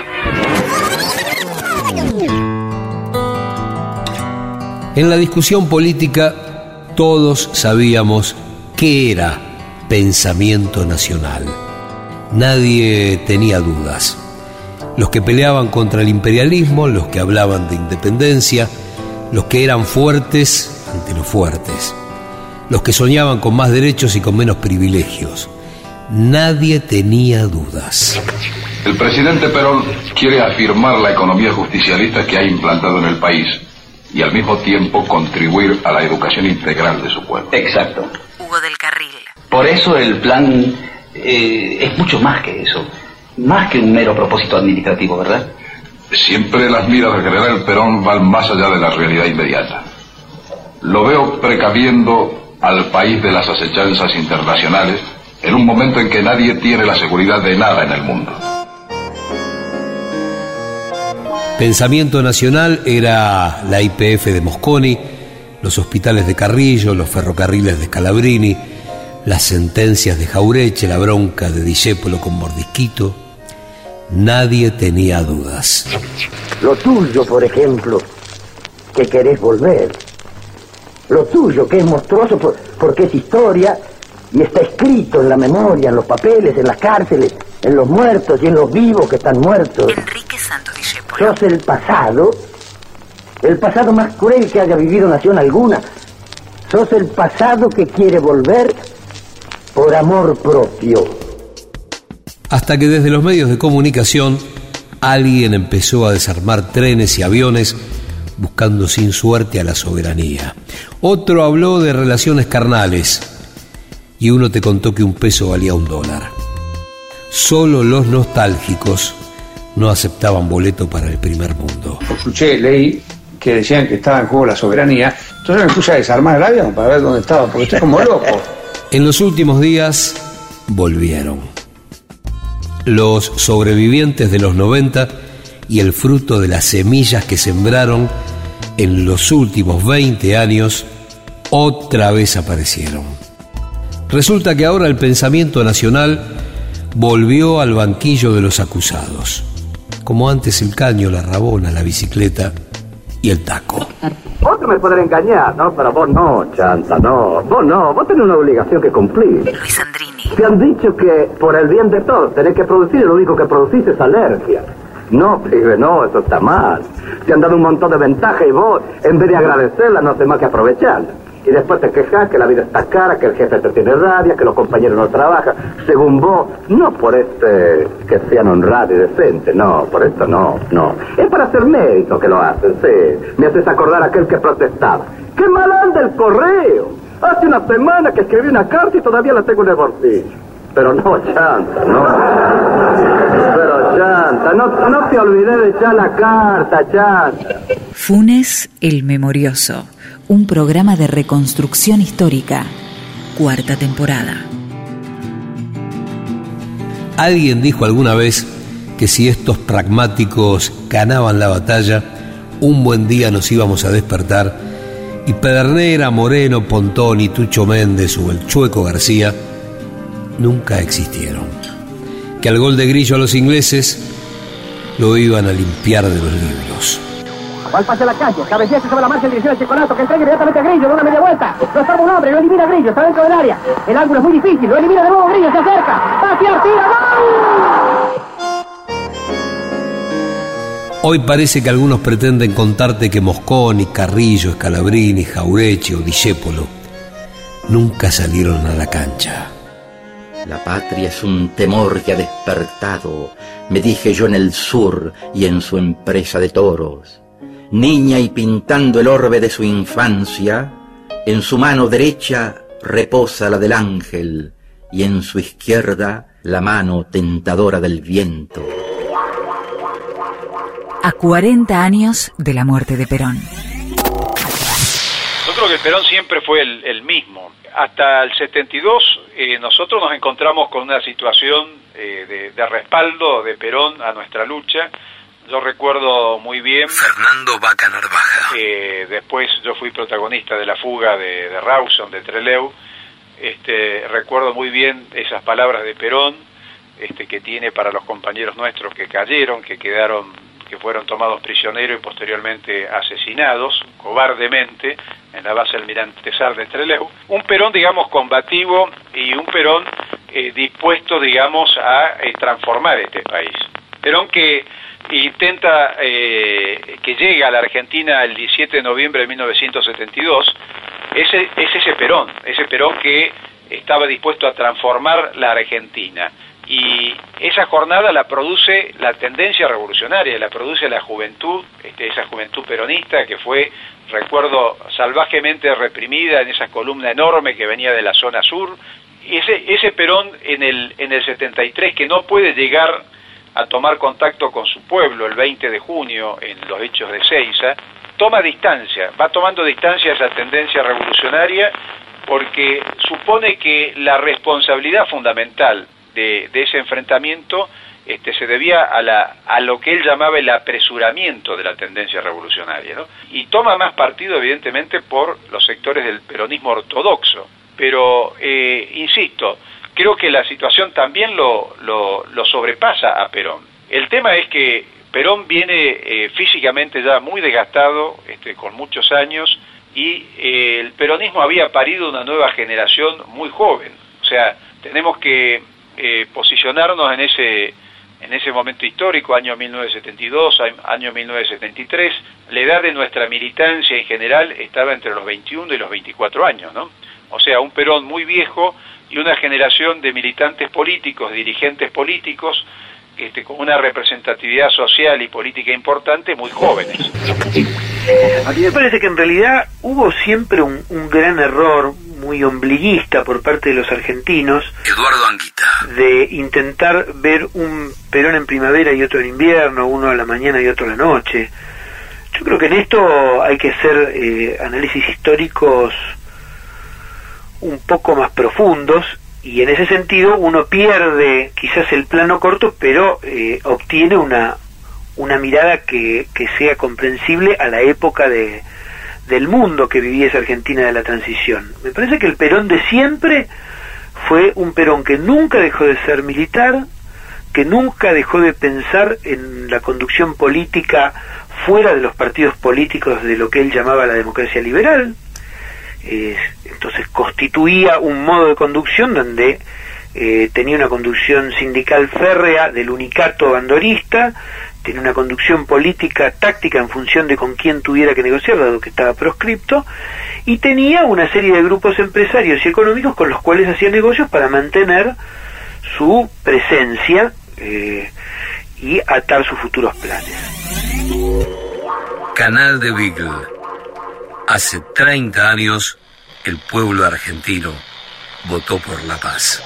En la discusión política, todos sabíamos qué era pensamiento nacional. Nadie tenía dudas. Los que peleaban contra el imperialismo, los que hablaban de independencia, los que eran fuertes ante los fuertes, los que soñaban con más derechos y con menos privilegios. Nadie tenía dudas. El presidente Perón quiere afirmar la economía justicialista que ha implantado en el país y al mismo tiempo contribuir a la educación integral de su pueblo. Exacto. Hugo del Carril. Por eso el plan es mucho más que eso, más que un mero propósito administrativo, ¿verdad? Siempre las miras del general Perón van más allá de la realidad inmediata. Lo veo precaviendo al país de las acechanzas internacionales en un momento en que nadie tiene la seguridad de nada en el mundo. Pensamiento nacional era la YPF de Mosconi, los hospitales de Carrillo, los ferrocarriles de Scalabrini, las sentencias de Jaureche, la bronca de Discépolo con Mordisquito. Nadie tenía dudas. Lo tuyo, por ejemplo, que querés volver. Lo tuyo, que es monstruoso porque es historia y está escrito en la memoria, en los papeles, en las cárceles, en los muertos y en los vivos que están muertos. Enrique Santos Discépolo. Sos el pasado más cruel que haya vivido nación alguna. Sos el pasado que quiere volver por amor propio. Hasta que desde los medios de comunicación alguien empezó a desarmar trenes y aviones buscando sin suerte a la soberanía. Otro habló de relaciones carnales y uno te contó que un peso valía $1. Solo los nostálgicos no aceptaban boleto para el primer mundo. Escuché, leí que decían que estaba en juego la soberanía, entonces me puse a desarmar el avión para ver dónde estaba, porque estoy como loco. En los últimos días volvieron los sobrevivientes de los 90 y el fruto de las semillas que sembraron en los últimos 20 años otra vez aparecieron. Resulta que ahora el pensamiento nacional volvió al banquillo de los acusados. como antes el caño, la rabona, la bicicleta y el taco. Otro me podrá engañar, ¿no? Pero vos no, Chanta, no. Vos tenés una obligación que cumplir. Luis Andrini. Te han dicho que por el bien de todos tenés que producir y lo único que producís es alergia. No, pibe, no, eso está mal. Te han dado un montón de ventajas y vos, en vez de agradecerla, no haces más que aprovecharla. Y después te quejas que la vida está cara, que el jefe te tiene rabia, que los compañeros no trabajan. Según vos, no por que sean honrados y decentes, no, por esto no. Es para hacer mérito que lo hacen, sí. Me haces acordar a aquel que protestaba. ¡Qué mal anda el correo! Hace una semana que escribí una carta y todavía la tengo en el bolsillo. Pero no, Chanta, no. Pero Chanta, no te olvides de echar la carta, Chanta. Funes el Memorioso. Un programa de reconstrucción histórica. 4ª temporada. Alguien dijo alguna vez que si estos pragmáticos ganaban la batalla, un buen día nos íbamos a despertar y Pedernera, Moreno, Pontón y Tucho Méndez o el Chueco García nunca existieron. Que al gol de Grillo a los ingleses lo iban a limpiar de los libros. Va al pase a la calle, cabeceaste sobre la marcha en dirección al Checolato, que entrega inmediatamente a Grillo, de una media vuelta. Lo estorba un hombre, lo elimina Grillo, está dentro del área. El ángulo es muy difícil, lo elimina de nuevo Grillo, se acerca. Va a tirar, tira, ¡gol! Hoy parece que algunos pretenden contarte que Mosconi, Carrillo, Scalabrini, Jaureche o Discépolo nunca salieron a la cancha. La patria es un temor que ha despertado, me dije yo en el sur y en su empresa de toros. Niña y pintando el orbe de su infancia, en su mano derecha reposa la del ángel y en su izquierda la mano tentadora del viento. A 40 años de la muerte de Perón. Yo creo que Perón siempre fue el mismo. Hasta el 72 nosotros nos encontramos con una situación de respaldo de Perón a nuestra lucha. Yo recuerdo muy bien... Fernando Vaca Narvaja. Después yo fui protagonista de la fuga de Rawson, de Trelew. Recuerdo muy bien esas palabras de Perón que tiene para los compañeros nuestros que cayeron, que fueron tomados prisioneros y posteriormente asesinados cobardemente en la base Almirante Sar de Trelew. Un Perón, digamos, combativo y un Perón dispuesto, digamos, a transformar este país. Perón que intenta, que llega a la Argentina el 17 de noviembre de 1972, es ese Perón que estaba dispuesto a transformar la Argentina. Y esa jornada la produce la tendencia revolucionaria, la produce la juventud, esa juventud peronista que fue, recuerdo, salvajemente reprimida en esa columna enorme que venía de la zona sur. Y ese Perón en el 73 que no puede llegar a tomar contacto con su pueblo el 20 de junio en los hechos de Seiza, toma distancia, va tomando distancia a esa tendencia revolucionaria porque supone que la responsabilidad fundamental de ese enfrentamiento se debía a lo que él llamaba el apresuramiento de la tendencia revolucionaria, ¿no? Y toma más partido evidentemente por los sectores del peronismo ortodoxo, pero insisto, creo que la situación también lo sobrepasa a Perón. El tema es que Perón viene físicamente ya muy desgastado, con muchos años, y el peronismo había parido una nueva generación muy joven. O sea, tenemos que posicionarnos en ese momento histórico, año 1972, año 1973. La edad de nuestra militancia en general estaba entre los 21 y los 24 años, ¿no? O sea, un Perón muy viejo y una generación de militantes políticos, dirigentes políticos, con una representatividad social y política importante, muy jóvenes. A mí me parece que en realidad hubo siempre un gran error muy ombliguista por parte de los argentinos, Eduardo Anguita, de intentar ver un Perón en primavera y otro en invierno, uno a la mañana y otro a la noche. Yo creo que en esto hay que hacer análisis históricos un poco más profundos, y en ese sentido uno pierde quizás el plano corto, pero obtiene una mirada que sea comprensible a la época del mundo que vivía esa Argentina de la transición. Me parece que el Perón de siempre fue un Perón que nunca dejó de ser militar, que nunca dejó de pensar en la conducción política fuera de los partidos políticos de lo que él llamaba la democracia liberal. Entonces constituía un modo de conducción donde tenía una conducción sindical férrea del unicato bandorista, tenía una conducción política táctica en función de con quién tuviera que negociar, dado que estaba proscripto, y tenía una serie de grupos empresarios y económicos con los cuales hacía negocios para mantener su presencia y atar sus futuros planes. Canal de Beagle. Hace 30 años el pueblo argentino votó por la paz.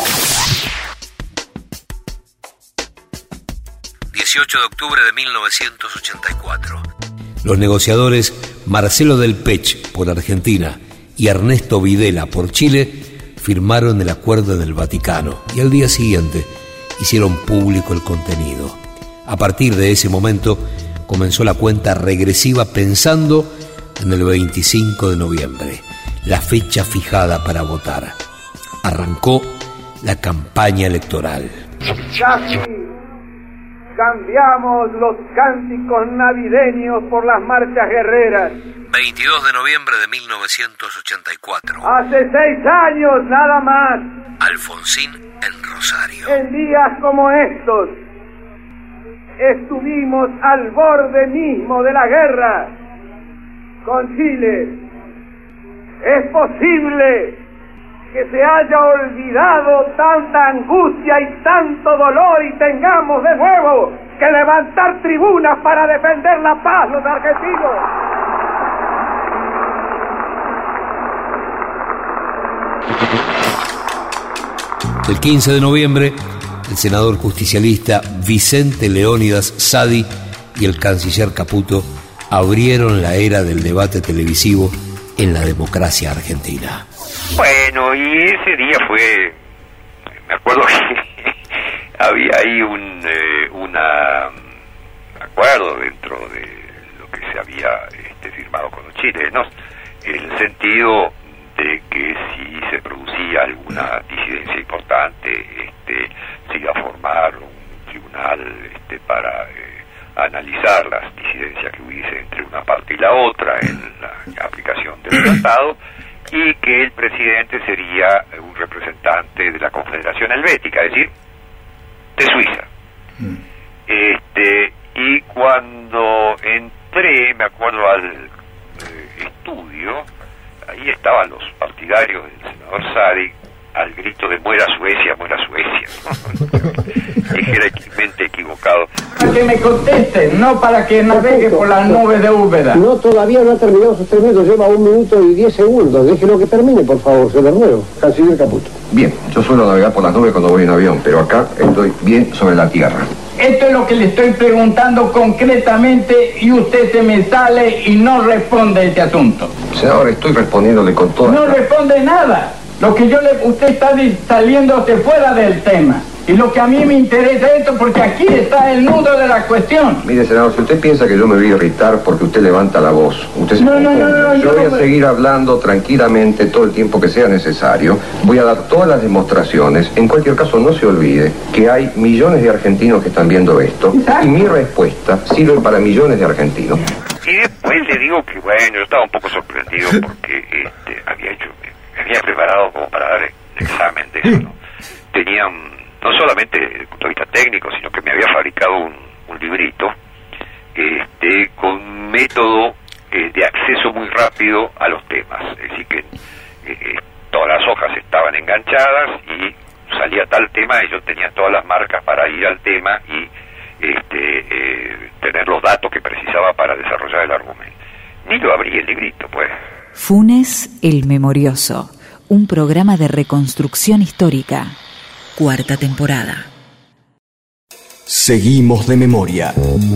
18 de octubre de 1984. Los negociadores Marcelo Del Pech por Argentina y Ernesto Videla por Chile firmaron el Acuerdo del Vaticano y al día siguiente hicieron público el contenido. A partir de ese momento comenzó la cuenta regresiva pensando en el 25 de noviembre, la fecha fijada para votar. Arrancó la campaña electoral. Casi cambiamos los cánticos navideños por las marchas guerreras. 22 de noviembre de 1984. Hace 6 años nada más. Alfonsín en Rosario. En días como estos, estuvimos al borde mismo de la guerra con Chile. Es posible que se haya olvidado tanta angustia y tanto dolor y tengamos de nuevo que levantar tribunas para defender la paz los argentinos. El 15 de noviembre, el senador justicialista Vicente Leónidas Sadi y el canciller Caputo abrieron la era del debate televisivo en la democracia argentina. Bueno, y ese día fue, me acuerdo que había ahí un acuerdo dentro de lo que se había firmado con los chilenos, en el sentido de que si se producía alguna disidencia importante, se iba a formar un tribunal para analizar las disidencias que hubiese entre una parte y la otra en la aplicación del tratado, y que el presidente sería un representante de la Confederación Helvética, es decir, de Suiza. Y cuando entré, me acuerdo, al estudio, ahí estaban los partidarios del senador Sadi al grito de muera Suecia, muera Suecia. Ligeramente equivocado. Para que me contesten, no para que navegue por las nubes de Úbeda. No, todavía no ha terminado sus 3 minutos, lleva 1 minuto y 10 segundos. Déjelo que termine, por favor, se lo ruego. Canciller Caputo. Bien, yo suelo navegar por las nubes cuando voy en avión, pero acá estoy bien sobre la tierra. Esto es lo que le estoy preguntando concretamente y usted se me sale y no responde a este asunto. Senador, estoy respondiéndole con toda... No responde nada. Lo que usted está saliéndose fuera del tema. Y lo que a mí me interesa es esto, porque aquí está el nudo de la cuestión. Mire, senador, si usted piensa que yo me voy a irritar porque usted levanta la voz, usted se confunde. Yo voy a seguir hablando tranquilamente todo el tiempo que sea necesario. Voy a dar todas las demostraciones. En cualquier caso, no se olvide que hay millones de argentinos que están viendo esto. Exacto. Y mi respuesta sirve para millones de argentinos. Y después le digo que, bueno, yo estaba un poco sorprendido porque me había preparado como para dar el examen de eso, ¿no? Tenía no solamente desde el punto de vista técnico, sino que me había fabricado un librito con un método de acceso muy rápido a los temas. Es decir, que todas las hojas estaban enganchadas y salía tal tema y yo tenía todas las marcas para ir al tema y tener los datos que precisaba para desarrollar el argumento. Ni lo abrí el librito, pues. Funes el Memorioso, un programa de reconstrucción histórica. 4ª temporada. Seguimos de memoria.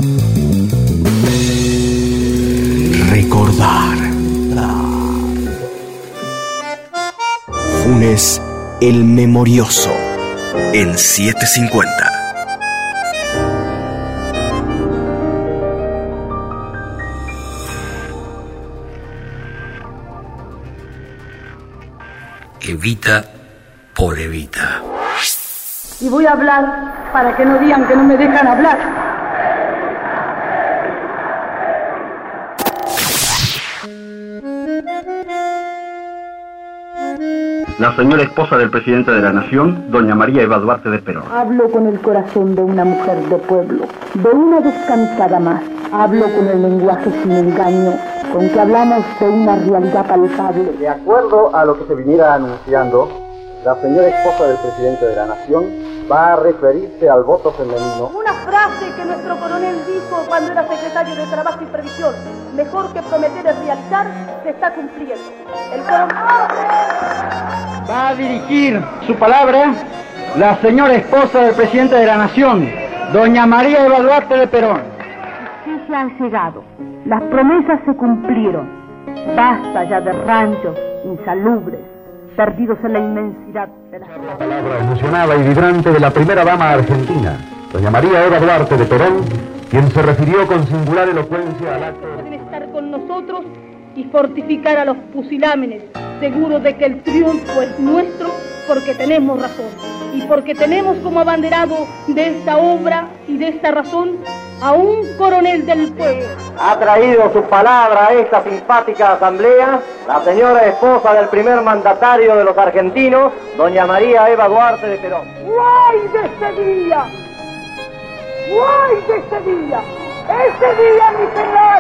Recordar. Funes el Memorioso en 750. Evita por Evita. y voy a hablar para que no digan que no me dejan hablar. La señora esposa del presidente de la Nación, doña María Eva Duarte de Perón. Hablo con el corazón de una mujer de pueblo, de una descansada más. Hablo con el lenguaje sin engaño, con que hablamos de una realidad palpable. De acuerdo a lo que se viniera anunciando, la señora esposa del presidente de la Nación va a referirse al voto femenino. Una frase que nuestro coronel dijo cuando era secretario de Trabajo y Previsión: mejor que prometer es realizar, se está cumpliendo. El coronel va a dirigir su palabra la señora esposa del presidente de la Nación, doña María Eva Duarte de Perón. Sí se han llegado, las promesas se cumplieron. Basta ya de ranchos insalubres, perdidos en la inmensidad de las... La palabra emocionada y vibrante de la primera dama argentina, doña María Eva Duarte de Perón, quien se refirió con singular elocuencia al acto... Pueden estar con nosotros y fortificar a los pusilámenes, seguros de que el triunfo es nuestro, porque tenemos razón, y porque tenemos como abanderado de esta obra y de esta razón a un coronel del pueblo. Ha traído su palabra a esta simpática asamblea la señora esposa del primer mandatario de los argentinos, doña María Eva Duarte de Perón. ¡Guay de este día! ¡Guay de este día! ¡Ese día, mi general!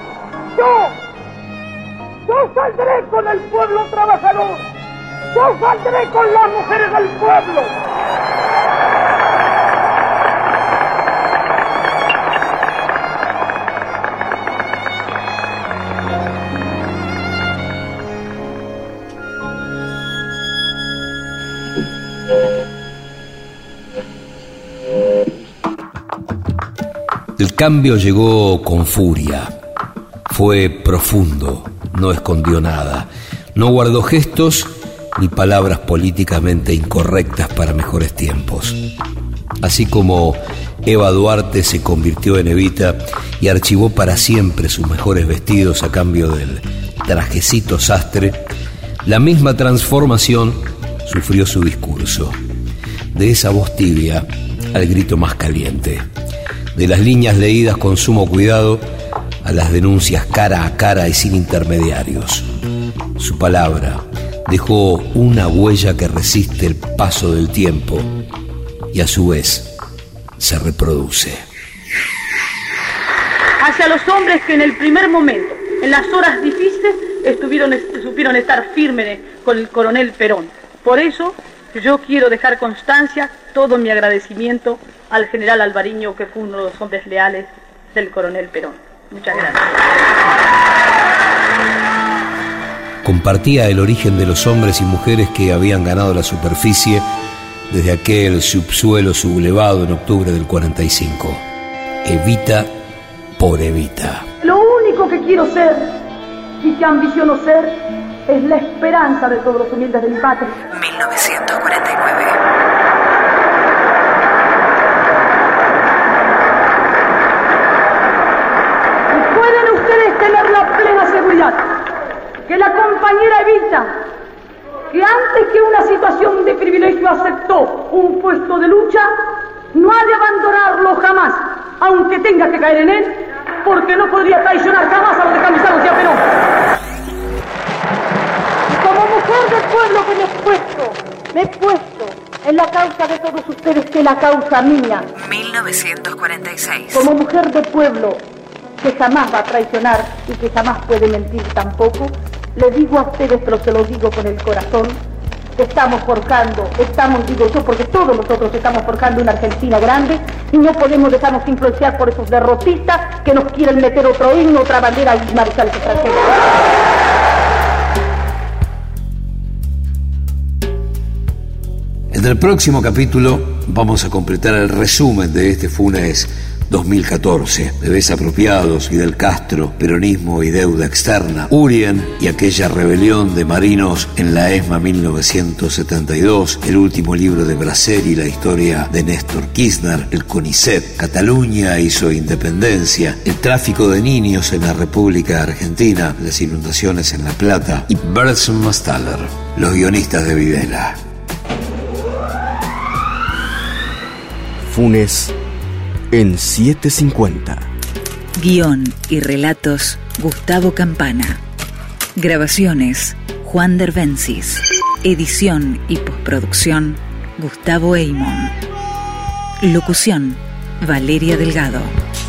Yo saldré con el pueblo trabajador. Yo saldré con las mujeres del pueblo. El cambio llegó con furia. Fue profundo, no escondió nada, no guardó gestos ni palabras políticamente incorrectas para mejores tiempos. Así como Eva Duarte se convirtió en Evita y archivó para siempre sus mejores vestidos a cambio del trajecito sastre, la misma transformación sufrió su discurso. De esa voz tibia al grito más caliente, de las líneas leídas con sumo cuidado a las denuncias cara a cara y sin intermediarios. Su palabra dejó una huella que resiste el paso del tiempo y a su vez se reproduce. Hacia los hombres que en el primer momento, en las horas difíciles, supieron estar firmes con el coronel Perón. Por eso yo quiero dejar constancia todo mi agradecimiento al general Alvariño, que fue uno de los hombres leales del coronel Perón. Muchas gracias. Compartía el origen de los hombres y mujeres que habían ganado la superficie desde aquel subsuelo sublevado en octubre del 45. Evita por Evita. Lo único que quiero ser y que ambiciono ser es la esperanza de todos los humildes de mi patria. 1949. Tener la plena seguridad que la compañera Evita, que antes que una situación de privilegio aceptó un puesto de lucha, no ha de abandonarlo jamás, aunque tenga que caer en él, porque no podría traicionar jamás a los descamisados de Perón. Y como mujer del pueblo que me he puesto en la causa de todos ustedes, que es la causa mía. 1946. Como mujer del pueblo que jamás va a traicionar y que jamás puede mentir tampoco, le digo a ustedes, pero se lo digo con el corazón, que estamos, digo yo, porque todos nosotros estamos forjando una Argentina grande y no podemos dejarnos influenciar por esos derrotistas que nos quieren meter otro himno, otra bandera y marciales extranjeros. En el próximo capítulo vamos a completar el resumen de este funes 2014, de Desapropiados, Fidel Castro, Peronismo y Deuda Externa, Urien y aquella rebelión de marinos en la ESMA 1972, el último libro de Braceri, la historia de Néstor Kirchner, el CONICET, Cataluña y su independencia, el tráfico de niños en la República Argentina, las inundaciones en La Plata y Bertelsmann Staller, los guionistas de Videla. Funes en 750. Guión y relatos, Gustavo Campana. Grabaciones, Juan Derbencis. Edición y postproducción, Gustavo Eymon. Locución, Valeria Delgado.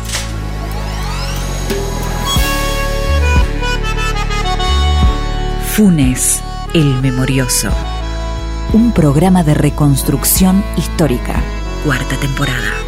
Funes, el Memorioso. Un programa de reconstrucción histórica. 4ª temporada.